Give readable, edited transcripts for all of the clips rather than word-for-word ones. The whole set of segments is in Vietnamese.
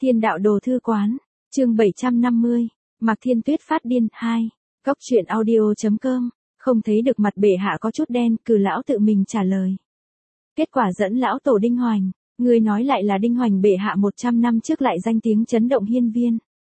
Thiên đạo đồ thư quán, chương 750, Mạc Thiên Tuyết phát điên 2, Cốc truyện audio.com, không thấy được mặt bệ hạ có chút đen, Cử lão tự mình trả lời. Kết quả dẫn lão tổ Đinh Hoành, người nói lại là Đinh Hoành bệ hạ 100 năm trước lại danh tiếng chấn động hiên viên.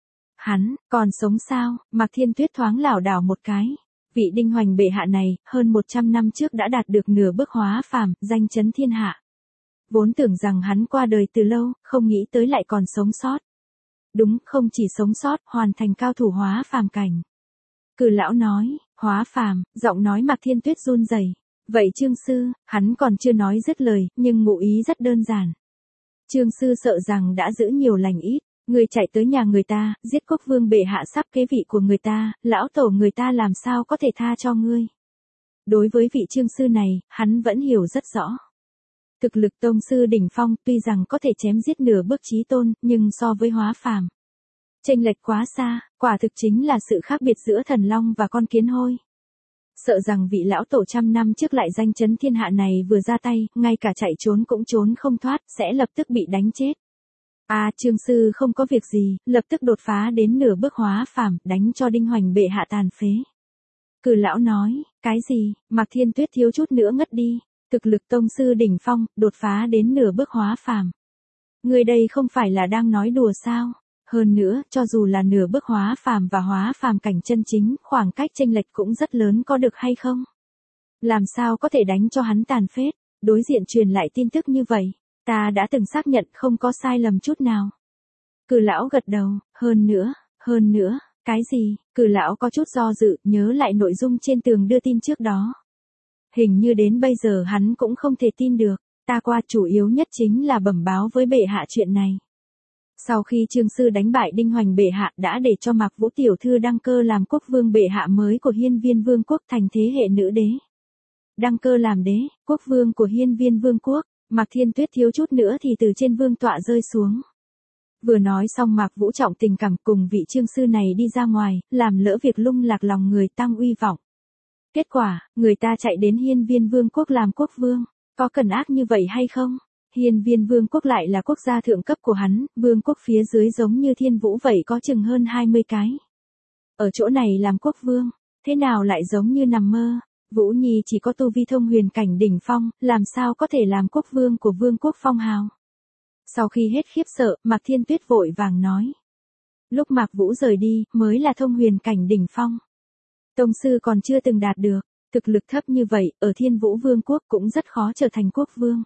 Hắn, còn sống sao? Mạc Thiên Tuyết thoáng lảo đảo một cái. Vị Đinh Hoành bệ hạ này, hơn 100 năm trước đã đạt được nửa bước hóa phàm, danh chấn thiên hạ. Vốn tưởng rằng hắn qua đời từ lâu, không nghĩ tới lại còn sống sót. Đúng, không chỉ sống sót, hoàn thành cao thủ hóa phàm cảnh. Cử lão nói, hóa phàm, giọng nói Mạc Thiên Tuyết run rẩy. Vậy Trương sư, hắn còn chưa nói dứt lời, nhưng ngụ ý rất đơn giản. Trương sư sợ rằng đã giữ nhiều lành ít, người chạy tới nhà người ta, giết quốc vương bệ hạ sắp kế vị của người ta, lão tổ người ta làm sao có thể tha cho ngươi. Đối với vị Trương sư này, hắn vẫn hiểu rất rõ. Thực lực tông sư đỉnh phong tuy rằng có thể chém giết nửa bước chí tôn, nhưng so với hóa phàm, chênh lệch quá xa, quả thực chính là sự khác biệt giữa thần long và con kiến hôi. Sợ rằng vị lão tổ trăm năm trước lại danh chấn thiên hạ này vừa ra tay, ngay cả chạy trốn cũng trốn không thoát, sẽ lập tức bị đánh chết. Trương sư không có việc gì, lập tức đột phá đến nửa bước hóa phàm, đánh cho Đinh Hoành bệ hạ tàn phế. Cử lão nói, cái gì? Mạc Thiên Tuyết thiếu chút nữa ngất đi. Thực lực tông sư đỉnh phong, đột phá đến nửa bước hóa phàm. Người đây không phải là đang nói đùa sao? Hơn nữa, cho dù là nửa bước hóa phàm và hóa phàm cảnh chân chính, khoảng cách chênh lệch cũng rất lớn, có được hay không? Làm sao có thể đánh cho hắn tàn phết? Đối diện truyền lại tin tức như vậy, ta đã từng xác nhận không có sai lầm chút nào. Cử lão gật đầu, hơn nữa, cái gì? Cử lão có chút do dự, nhớ lại nội dung trên tường đưa tin trước đó. Hình như đến bây giờ hắn cũng không thể tin được, ta qua chủ yếu nhất chính là bẩm báo với bệ hạ chuyện này. Sau khi Trương sư đánh bại Đinh Hoành bệ hạ đã để cho Mạc Vũ tiểu thư đăng cơ làm quốc vương bệ hạ mới của Hiên Viên Vương quốc thành thế hệ nữ đế. Đăng cơ làm đế, quốc vương của Hiên Viên Vương quốc, Mạc Thiên Tuyết thiếu chút nữa thì từ trên vương tọa rơi xuống. Vừa nói xong Mạc Vũ trọng tình cảm cùng vị Trương sư này đi ra ngoài, làm lỡ việc lung lạc lòng người tăng uy vọng. Kết quả, người ta chạy đến Hiên Viên Vương quốc làm quốc vương, có cần ác như vậy hay không? Hiên Viên Vương quốc lại là quốc gia thượng cấp của hắn, vương quốc phía dưới giống như Thiên Vũ vậy có chừng hơn 20 cái. Ở chỗ này làm quốc vương, thế nào lại giống như nằm mơ? Vũ Nhi chỉ có tu vi thông huyền cảnh đỉnh phong, làm sao có thể làm quốc vương của vương quốc phong hào? Sau khi hết khiếp sợ, Mạc Thiên Tuyết vội vàng nói. Lúc Mạc Vũ rời đi, mới là thông huyền cảnh đỉnh phong. Tông sư còn chưa từng đạt được, thực lực thấp như vậy, ở Thiên Vũ Vương quốc cũng rất khó trở thành quốc vương.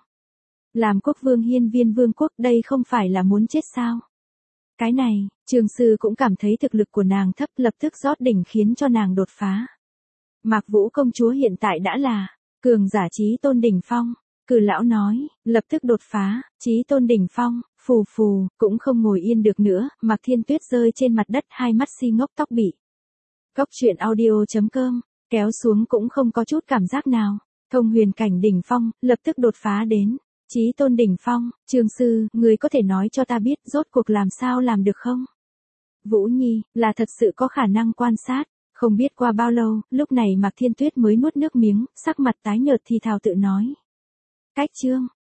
Làm quốc vương Hiên Viên Vương quốc đây không phải là muốn chết sao? Cái này, Trương sư cũng cảm thấy thực lực của nàng thấp, lập tức rót đỉnh khiến cho nàng đột phá. Mạc Vũ công chúa hiện tại đã là cường giả chí tôn đỉnh phong. Cử lão nói, lập tức đột phá, chí tôn đỉnh phong, phù phù, cũng không ngồi yên được nữa, Mạc Thiên Tuyết rơi trên mặt đất, hai mắt si ngốc, tóc bị Cốc truyện audio.com, kéo xuống cũng không có chút cảm giác nào. Thông huyền cảnh đỉnh phong, lập tức đột phá đến chí tôn đỉnh phong. Trương sư, người có thể nói cho ta biết rốt cuộc làm sao làm được không? Vũ Nhi, là thật sự có khả năng quan sát. Không biết qua bao lâu, lúc này Mạc Thiên Tuyết mới nuốt nước miếng, sắc mặt tái nhợt thì thào tự nói. Cách chương